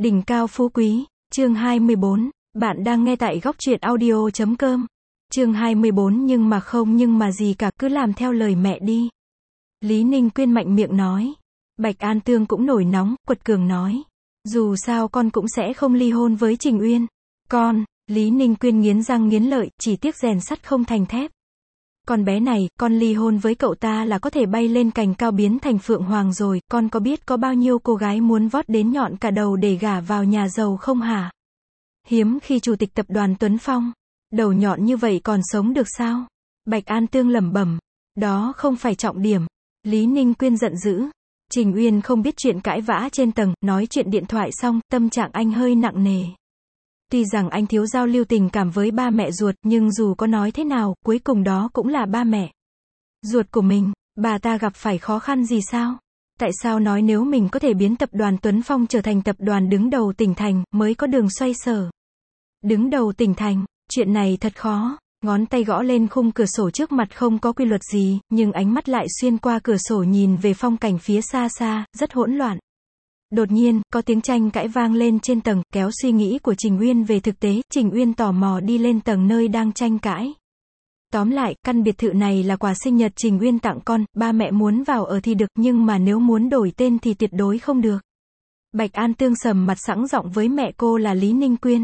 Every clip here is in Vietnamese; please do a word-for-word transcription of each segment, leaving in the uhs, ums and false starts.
Đỉnh cao phú quý, chương hai mươi bốn, bạn đang nghe tại góc truyện audio chấm com. Chương hai mươi bốn nhưng mà không nhưng mà gì cả, cứ làm theo lời mẹ đi. Lý Ninh Quyên mạnh miệng nói. Bạch An Tương cũng nổi nóng, quật cường nói. Dù sao con cũng sẽ không ly hôn với Trình Uyên. Con, Lý Ninh Quyên nghiến răng nghiến lợi, chỉ tiếc rèn sắt không thành thép. Con bé này, con ly hôn với cậu ta là có thể bay lên cành cao biến thành phượng hoàng rồi, con có biết có bao nhiêu cô gái muốn vót đến nhọn cả đầu để gả vào nhà giàu không hả? Hiếm khi chủ tịch tập đoàn Tuấn Phong, đầu nhọn như vậy còn sống được sao? Bạch An Tương lẩm bẩm, đó không phải trọng điểm. Lý Ninh Quyên giận dữ. Trình Uyên không biết chuyện cãi vã trên tầng, nói chuyện điện thoại xong, tâm trạng anh hơi nặng nề. Tuy rằng anh thiếu giao lưu tình cảm với ba mẹ ruột, nhưng dù có nói thế nào, cuối cùng đó cũng là ba mẹ ruột của mình. Bà ta gặp phải khó khăn gì sao? Tại sao nói nếu mình có thể biến tập đoàn Tuấn Phong trở thành tập đoàn đứng đầu tỉnh thành, mới có đường xoay sở? Đứng đầu tỉnh thành, chuyện này thật khó. Ngón tay gõ lên khung cửa sổ trước mặt không có quy luật gì, nhưng ánh mắt lại xuyên qua cửa sổ nhìn về phong cảnh phía xa xa, rất hỗn loạn. Đột nhiên, có tiếng tranh cãi vang lên trên tầng, kéo suy nghĩ của Trình Uyên về thực tế. Trình Uyên tò mò đi lên tầng nơi đang tranh cãi. Tóm lại, căn biệt thự này là quà sinh nhật Trình Uyên tặng con, ba mẹ muốn vào ở thì được, nhưng mà nếu muốn đổi tên thì tuyệt đối không được. Bạch An Tương sầm mặt sẵn giọng với mẹ cô là Lý Ninh Quyên.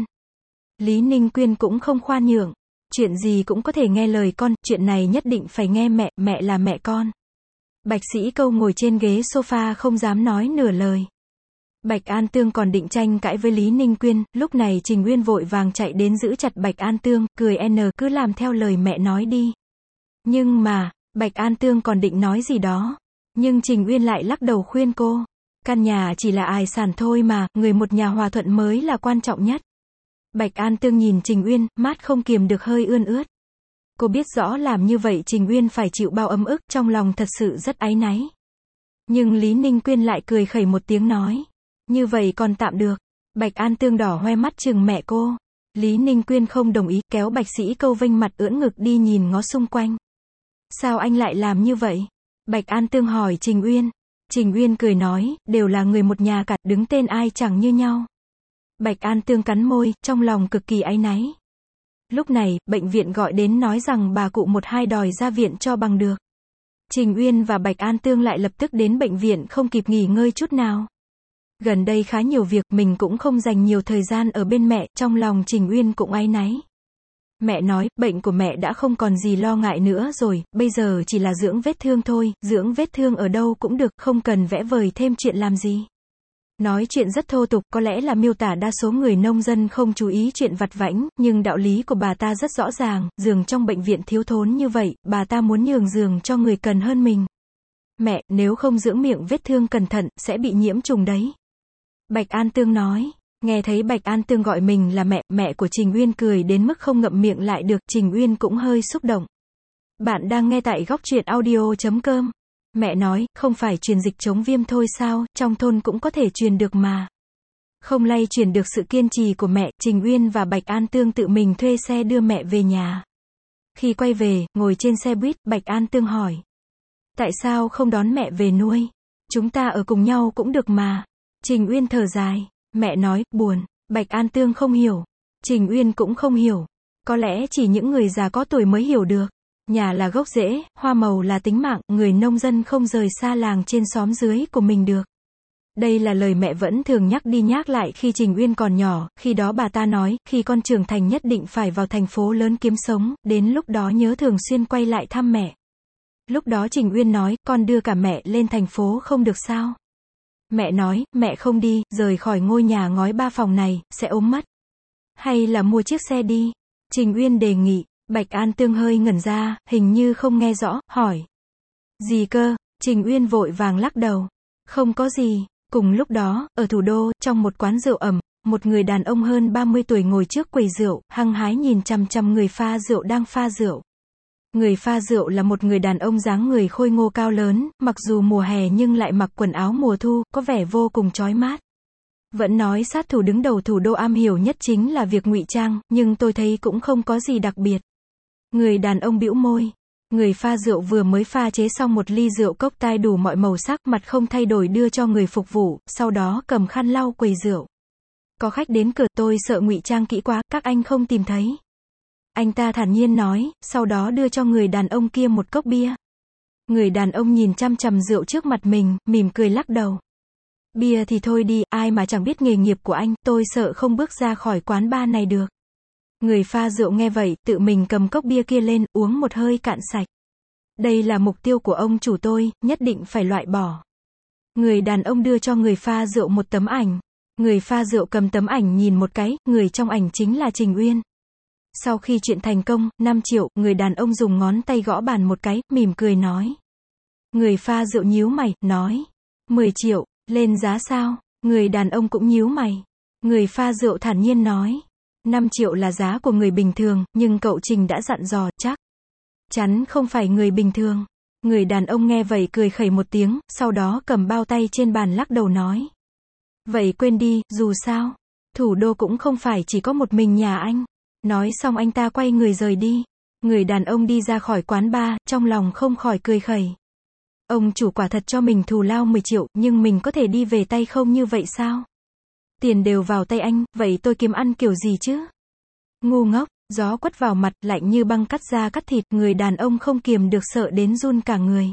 Lý Ninh Quyên cũng không khoan nhượng. Chuyện gì cũng có thể nghe lời con, chuyện này nhất định phải nghe mẹ, mẹ là mẹ con. Bạch Sĩ Câu ngồi trên ghế sofa không dám nói nửa lời. Bạch An Tương còn định tranh cãi với Lý Ninh Quyên, lúc này Trình Uyên vội vàng chạy đến giữ chặt Bạch An Tương, cười n cứ làm theo lời mẹ nói đi. Nhưng mà, Bạch An Tương còn định nói gì đó. Nhưng Trình Uyên lại lắc đầu khuyên cô. Căn nhà chỉ là tài sản thôi mà, người một nhà hòa thuận mới là quan trọng nhất. Bạch An Tương nhìn Trình Uyên, mắt không kiềm được hơi ươn ướt. Cô biết rõ làm như vậy Trình Uyên phải chịu bao ấm ức, trong lòng thật sự rất áy náy. Nhưng Lý Ninh Quyên lại cười khẩy một tiếng nói. Như vậy còn tạm được. Bạch An Tương đỏ hoe mắt chừng mẹ cô. Lý Ninh Quyên không đồng ý, kéo Bạch Sĩ Câu vênh mặt ưỡn ngực đi nhìn ngó xung quanh. Sao anh lại làm như vậy? Bạch An Tương hỏi Trình Uyên. Trình Uyên cười nói, đều là người một nhà cả, đứng tên ai chẳng như nhau. Bạch An Tương cắn môi, trong lòng cực kỳ áy náy. Lúc này, bệnh viện gọi đến nói rằng bà cụ một hai đòi ra viện cho bằng được. Trình Uyên và Bạch An Tương lại lập tức đến bệnh viện không kịp nghỉ ngơi chút nào. Gần đây khá nhiều việc, mình cũng không dành nhiều thời gian ở bên mẹ, trong lòng Trình Uyên cũng áy náy. Mẹ nói, bệnh của mẹ đã không còn gì lo ngại nữa rồi, bây giờ chỉ là dưỡng vết thương thôi, dưỡng vết thương ở đâu cũng được, không cần vẽ vời thêm chuyện làm gì. Nói chuyện rất thô tục, có lẽ là miêu tả đa số người nông dân không chú ý chuyện vặt vãnh, nhưng đạo lý của bà ta rất rõ ràng, giường trong bệnh viện thiếu thốn như vậy, bà ta muốn nhường giường cho người cần hơn mình. Mẹ, nếu không dưỡng miệng vết thương cẩn thận, sẽ bị nhiễm trùng đấy. Bạch An Tương nói. Nghe thấy Bạch An Tương gọi mình là mẹ, mẹ của Trình Uyên cười đến mức không ngậm miệng lại được, Trình Uyên cũng hơi xúc động. Bạn đang nghe tại góc truyện audio chấm com. Mẹ nói, không phải truyền dịch chống viêm thôi sao, trong thôn cũng có thể truyền được mà. Không lay truyền được sự kiên trì của mẹ, Trình Uyên và Bạch An Tương tự mình thuê xe đưa mẹ về nhà. Khi quay về, ngồi trên xe buýt, Bạch An Tương hỏi. Tại sao không đón mẹ về nuôi? Chúng ta ở cùng nhau cũng được mà. Trình Uyên thở dài. Mẹ nói, buồn. Bạch An Tương không hiểu. Trình Uyên cũng không hiểu. Có lẽ chỉ những người già có tuổi mới hiểu được. Nhà là gốc rễ, hoa màu là tính mạng, người nông dân không rời xa làng trên xóm dưới của mình được. Đây là lời mẹ vẫn thường nhắc đi nhắc lại khi Trình Uyên còn nhỏ, khi đó bà ta nói, khi con trưởng thành nhất định phải vào thành phố lớn kiếm sống, đến lúc đó nhớ thường xuyên quay lại thăm mẹ. Lúc đó Trình Uyên nói, con đưa cả mẹ lên thành phố không được sao? Mẹ nói, mẹ không đi, rời khỏi ngôi nhà ngói ba phòng này, sẽ ốm mất. Hay là mua chiếc xe đi? Trình Uyên đề nghị. Bạch An Tương hơi ngẩn ra, hình như không nghe rõ, hỏi. Gì cơ? Trình Uyên vội vàng lắc đầu. Không có gì. Cùng lúc đó, ở thủ đô, trong một quán rượu ẩm, một người đàn ông hơn ba mươi tuổi ngồi trước quầy rượu, hăng hái nhìn chằm chằm người pha rượu đang pha rượu. Người pha rượu là một người đàn ông dáng người khôi ngô cao lớn, mặc dù mùa hè nhưng lại mặc quần áo mùa thu, có vẻ vô cùng chói mát. Vẫn nói sát thủ đứng đầu thủ đô am hiểu nhất chính là việc ngụy trang, nhưng tôi thấy cũng không có gì đặc biệt. Người đàn ông bĩu môi. Người pha rượu vừa mới pha chế xong một ly rượu cốc tai đủ mọi màu sắc, mặt không thay đổi đưa cho người phục vụ, sau đó cầm khăn lau quầy rượu. Có khách đến cửa, tôi sợ ngụy trang kỹ quá, các anh không tìm thấy. Anh ta thản nhiên nói, sau đó đưa cho người đàn ông kia một cốc bia. Người đàn ông nhìn chăm chằm rượu trước mặt mình, mỉm cười lắc đầu. Bia thì thôi đi, ai mà chẳng biết nghề nghiệp của anh, tôi sợ không bước ra khỏi quán bar này được. Người pha rượu nghe vậy, tự mình cầm cốc bia kia lên, uống một hơi cạn sạch. Đây là mục tiêu của ông chủ tôi, nhất định phải loại bỏ. Người đàn ông đưa cho người pha rượu một tấm ảnh. Người pha rượu cầm tấm ảnh nhìn một cái, người trong ảnh chính là Trình Uyên. Sau khi chuyện thành công, năm triệu, người đàn ông dùng ngón tay gõ bàn một cái, mỉm cười nói. Người pha rượu nhíu mày, nói. mười triệu, lên giá sao? Người đàn ông cũng nhíu mày. Người pha rượu thản nhiên nói. năm triệu là giá của người bình thường, nhưng cậu Trình đã dặn dò, chắc chắn không phải người bình thường. Người đàn ông nghe vậy cười khẩy một tiếng, sau đó cầm bao tay trên bàn lắc đầu nói. Vậy quên đi, dù sao, thủ đô cũng không phải chỉ có một mình nhà anh. Nói xong anh ta quay người rời đi. Người đàn ông đi ra khỏi quán bar, trong lòng không khỏi cười khẩy. Ông chủ quả thật cho mình thù lao mười triệu, nhưng mình có thể đi về tay không như vậy sao? Tiền đều vào tay anh, vậy tôi kiếm ăn kiểu gì chứ? Ngu ngốc, gió quất vào mặt, lạnh như băng cắt da cắt thịt, người đàn ông không kiềm được sợ đến run cả người.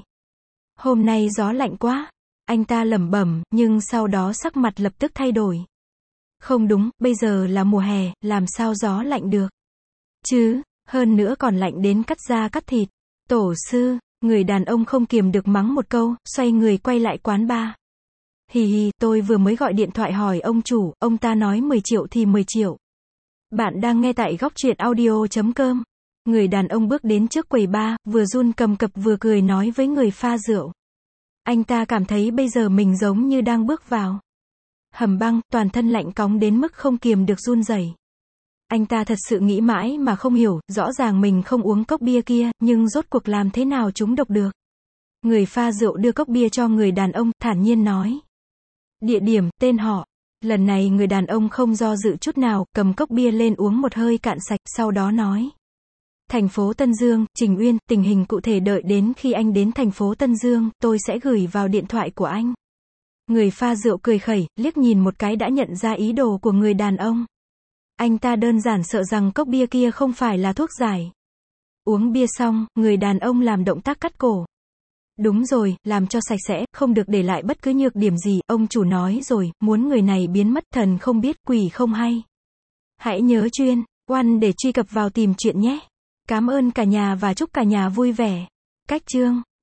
Hôm nay gió lạnh quá. Anh ta lẩm bẩm, nhưng sau đó sắc mặt lập tức thay đổi. Không đúng, bây giờ là mùa hè, làm sao gió lạnh được? Chứ, hơn nữa còn lạnh đến cắt da cắt thịt. Tổ sư, người đàn ông không kiềm được mắng một câu, xoay người quay lại quán bar. Hì hì, tôi vừa mới gọi điện thoại hỏi ông chủ, ông ta nói mười triệu thì mười triệu. Bạn đang nghe tại góc truyện audio chấm com. Người đàn ông bước đến trước quầy bar, vừa run cầm cập vừa cười nói với người pha rượu. Anh ta cảm thấy bây giờ mình giống như đang bước vào hầm băng, toàn thân lạnh cóng đến mức không kiềm được run rẩy. Anh ta thật sự nghĩ mãi mà không hiểu, rõ ràng mình không uống cốc bia kia, nhưng rốt cuộc làm thế nào trúng độc được. Người pha rượu đưa cốc bia cho người đàn ông, thản nhiên nói. Địa điểm, tên họ. Lần này người đàn ông không do dự chút nào, cầm cốc bia lên uống một hơi cạn sạch, sau đó nói. Thành phố Tân Dương, Trình Uyên, tình hình cụ thể đợi đến khi anh đến thành phố Tân Dương, tôi sẽ gửi vào điện thoại của anh. Người pha rượu cười khẩy, liếc nhìn một cái đã nhận ra ý đồ của người đàn ông. Anh ta đơn giản sợ rằng cốc bia kia không phải là thuốc giải. Uống bia xong, người đàn ông làm động tác cắt cổ. Đúng rồi, làm cho sạch sẽ, không được để lại bất cứ nhược điểm gì, ông chủ nói rồi, muốn người này biến mất, thần không biết, quỷ không hay. Hãy nhớ chuyên, oan để truy cập vào tìm chuyện nhé. Cảm ơn cả nhà và chúc cả nhà vui vẻ. Cách chương